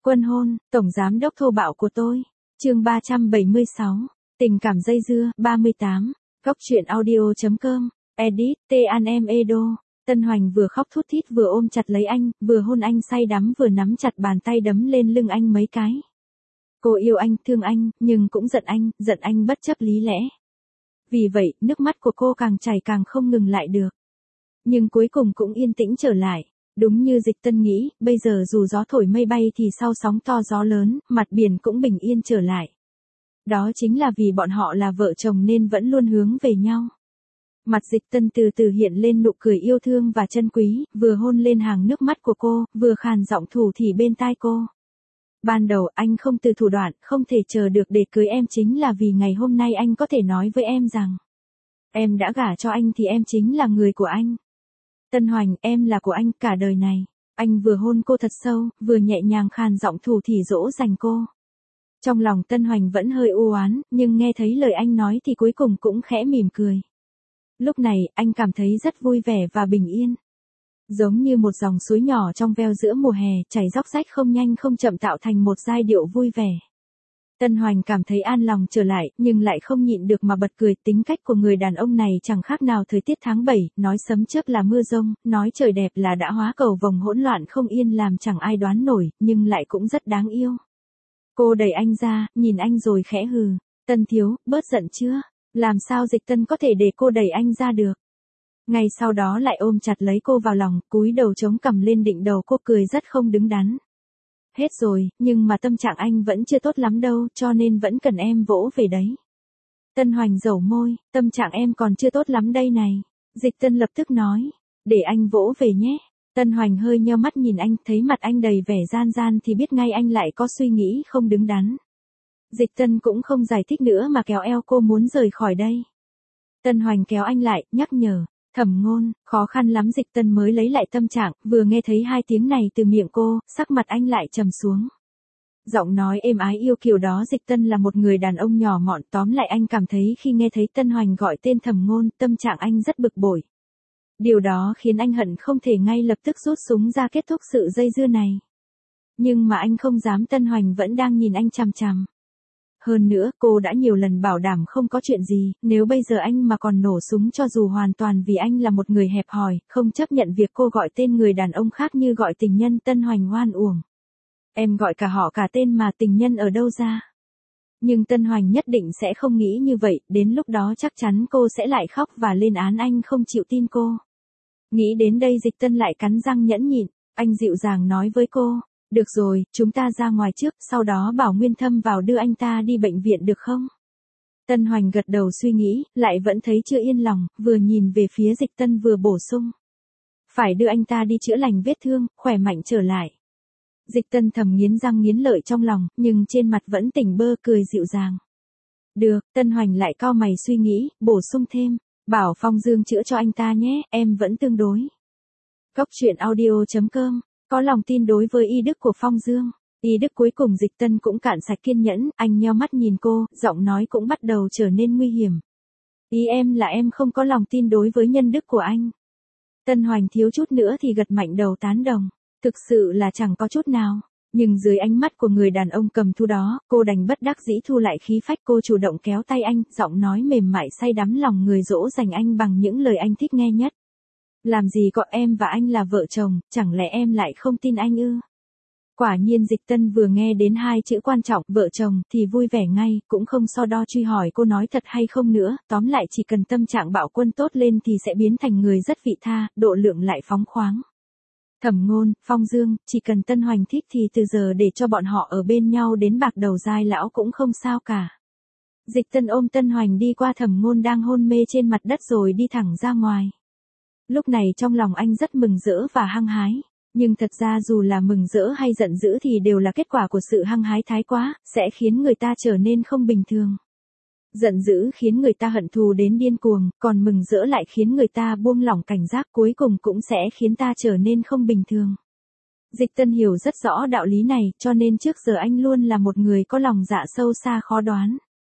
Quân hôn, tổng giám đốc thô bạo của tôi. Chương 376. Tình cảm dây dưa, 38. Góc truyện audio.com. Edit, T-An-em Edo. Tân Hoành vừa khóc thút thít vừa ôm chặt lấy anh, vừa hôn anh say đắm vừa nắm chặt bàn tay đấm lên lưng anh mấy cái. Cô yêu anh, thương anh, nhưng cũng giận anh bất chấp lý lẽ. Vì vậy, nước mắt của cô càng chảy càng không ngừng lại được. Nhưng cuối cùng cũng yên tĩnh trở lại. Đúng như Dịch Tân nghĩ, bây giờ dù gió thổi mây bay thì sau sóng to gió lớn, mặt biển cũng bình yên trở lại. Đó chính là vì bọn họ là vợ chồng nên vẫn luôn hướng về nhau. Mặt Dịch Tân từ từ hiện lên nụ cười yêu thương và trân quý, vừa hôn lên hàng nước mắt của cô, vừa khàn giọng thủ thỉ bên tai cô. Ban đầu anh không từ thủ đoạn, không thể chờ được để cưới em chính là vì ngày hôm nay anh có thể nói với em rằng em đã gả cho anh thì em chính là người của anh. Tân Hoành, em là của anh cả đời này. Anh vừa hôn cô thật sâu, vừa nhẹ nhàng khàn giọng thủ thỉ dỗ dành cô. Trong lòng Tân Hoành vẫn hơi u oán, nhưng nghe thấy lời anh nói thì cuối cùng cũng khẽ mỉm cười. Lúc này, anh cảm thấy rất vui vẻ và bình yên. Giống như một dòng suối nhỏ trong veo giữa mùa hè, chảy róc rách không nhanh không chậm tạo thành một giai điệu vui vẻ. Tân Hoành cảm thấy an lòng trở lại, nhưng lại không nhịn được mà bật cười. Tính cách của người đàn ông này chẳng khác nào thời tiết tháng 7, nói sấm chớp là mưa rông, nói trời đẹp là đã hóa cầu vồng hỗn loạn không yên làm chẳng ai đoán nổi, nhưng lại cũng rất đáng yêu. Cô đẩy anh ra, nhìn anh rồi khẽ hừ. Tân thiếu, bớt giận chưa? Làm sao Dịch Tân có thể để cô đẩy anh ra được? Ngay sau đó lại ôm chặt lấy cô vào lòng, cúi đầu chống cằm lên đỉnh đầu cô, cười rất không đứng đắn. Hết rồi, nhưng mà tâm trạng anh vẫn chưa tốt lắm đâu, cho nên vẫn cần em vỗ về đấy. Tân Hoành dẩu môi, tâm trạng em còn chưa tốt lắm đây này. Dịch Tân lập tức nói, để anh vỗ về nhé. Tân Hoành hơi nheo mắt nhìn anh, thấy mặt anh đầy vẻ gian gian thì biết ngay anh lại có suy nghĩ không đứng đắn. Dịch Tân cũng không giải thích nữa mà kéo eo cô muốn rời khỏi đây. Tân Hoành kéo anh lại, nhắc nhở. Thẩm Ngôn, khó khăn lắm Dịch Tân mới lấy lại tâm trạng, vừa nghe thấy hai tiếng này từ miệng cô, sắc mặt anh lại trầm xuống. Giọng nói êm ái yêu kiều đó. Dịch Tân là một người đàn ông nhỏ mọn, tóm lại anh cảm thấy khi nghe thấy Tân Hoành gọi tên Thẩm Ngôn, tâm trạng anh rất bực bội. Điều đó khiến anh hận không thể ngay lập tức rút súng ra kết thúc sự dây dưa này. Nhưng mà anh không dám, Tân Hoành vẫn đang nhìn anh chằm chằm. Hơn nữa, cô đã nhiều lần bảo đảm không có chuyện gì, nếu bây giờ anh mà còn nổ súng cho dù hoàn toàn vì anh là một người hẹp hòi, không chấp nhận việc cô gọi tên người đàn ông khác như gọi tình nhân. Tân Hoành oan uổng. Em gọi cả họ cả tên mà, tình nhân ở đâu ra? Nhưng Tân Hoành nhất định sẽ không nghĩ như vậy, đến lúc đó chắc chắn cô sẽ lại khóc và lên án anh không chịu tin cô. Nghĩ đến đây Dịch Tân lại cắn răng nhẫn nhịn, anh dịu dàng nói với cô. Được rồi, chúng ta ra ngoài trước, sau đó bảo Nguyên Thâm vào đưa anh ta đi bệnh viện được không? Tân Hoành gật đầu suy nghĩ, lại vẫn thấy chưa yên lòng, vừa nhìn về phía Dịch Tân vừa bổ sung. Phải đưa anh ta đi chữa lành vết thương, khỏe mạnh trở lại. Dịch Tân thầm nghiến răng nghiến lợi trong lòng, nhưng trên mặt vẫn tỉnh bơ cười dịu dàng. Được, Tân Hoành lại cau mày suy nghĩ, bổ sung thêm. Bảo Phong Dương chữa cho anh ta nhé, em vẫn tương đối. Góc truyện audio.com. Có lòng tin đối với y đức của Phong Dương. Y đức cuối cùng Dịch Tân cũng cạn sạch kiên nhẫn, anh nheo mắt nhìn cô, giọng nói cũng bắt đầu trở nên nguy hiểm. Ý em là em không có lòng tin đối với nhân đức của anh. Tân Hoành thiếu chút nữa thì gật mạnh đầu tán đồng. Thực sự là chẳng có chút nào. Nhưng dưới ánh mắt của người đàn ông cầm thú đó, cô đành bất đắc dĩ thu lại khí phách. Cô chủ động kéo tay anh, giọng nói mềm mại say đắm lòng người dỗ dành anh bằng những lời anh thích nghe nhất. Làm gì có, em và anh là vợ chồng, chẳng lẽ em lại không tin anh ư? Quả nhiên Dịch Tân vừa nghe đến hai chữ quan trọng, vợ chồng, thì vui vẻ ngay, cũng không so đo truy hỏi cô nói thật hay không nữa, tóm lại chỉ cần tâm trạng Bạo Quân tốt lên thì sẽ biến thành người rất vị tha, độ lượng lại phóng khoáng. Thẩm Ngôn, Phong Dương, chỉ cần Tân Hoành thích thì từ giờ để cho bọn họ ở bên nhau đến bạc đầu dai lão cũng không sao cả. Dịch Tân ôm Tân Hoành đi qua Thẩm Ngôn đang hôn mê trên mặt đất rồi đi thẳng ra ngoài. Lúc này trong lòng anh rất mừng rỡ và hăng hái, nhưng thật ra dù là mừng rỡ hay giận dữ thì đều là kết quả của sự hăng hái thái quá, sẽ khiến người ta trở nên không bình thường. Giận dữ khiến người ta hận thù đến điên cuồng, còn mừng rỡ lại khiến người ta buông lỏng cảnh giác, cuối cùng cũng sẽ khiến ta trở nên không bình thường. Dịch Tân hiểu rất rõ đạo lý này, cho nên trước giờ anh luôn là một người có lòng dạ sâu xa khó đoán.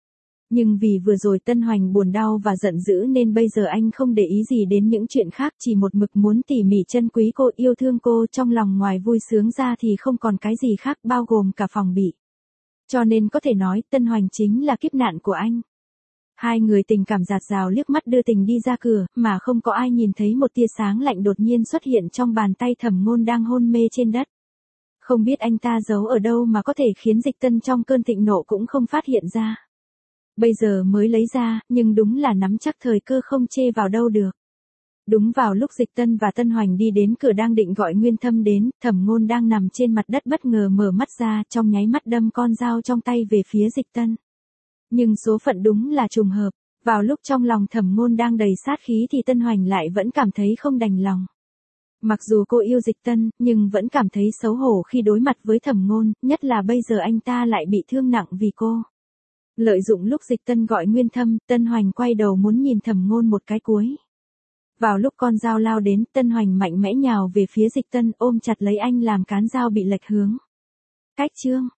Nhưng vì vừa rồi Tân Hoành buồn đau và giận dữ nên bây giờ anh không để ý gì đến những chuyện khác, chỉ một mực muốn tỉ mỉ trân quý cô, yêu thương cô, trong lòng ngoài vui sướng ra thì không còn cái gì khác, bao gồm cả phòng bị. Cho nên có thể nói Tân Hoành chính là kiếp nạn của anh. Hai người tình cảm dạt dào liếc mắt đưa tình đi ra cửa, mà không có ai nhìn thấy một tia sáng lạnh đột nhiên xuất hiện trong bàn tay Thẩm Ngôn đang hôn mê trên đất. Không biết anh ta giấu ở đâu mà có thể khiến Dịch Tân trong cơn thịnh nộ cũng không phát hiện ra. Bây giờ mới lấy ra, nhưng đúng là nắm chắc thời cơ không chê vào đâu được. Đúng vào lúc Dịch Tân và Tân Hoành đi đến cửa đang định gọi Nguyên Thâm đến, Thẩm Ngôn đang nằm trên mặt đất bất ngờ mở mắt ra, trong nháy mắt đâm con dao trong tay về phía Dịch Tân. Nhưng số phận đúng là trùng hợp, vào lúc trong lòng Thẩm Ngôn đang đầy sát khí thì Tân Hoành lại vẫn cảm thấy không đành lòng. Mặc dù cô yêu Dịch Tân, nhưng vẫn cảm thấy xấu hổ khi đối mặt với Thẩm Ngôn, nhất là bây giờ anh ta lại bị thương nặng vì cô. Lợi dụng lúc Dịch Tân gọi Nguyên Thâm, Tân Hoành quay đầu muốn nhìn Thẩm Ngôn một cái cuối. Vào lúc con dao lao đến, Tân Hoành mạnh mẽ nhào về phía Dịch Tân, ôm chặt lấy anh làm cán dao bị lệch hướng. Cách chương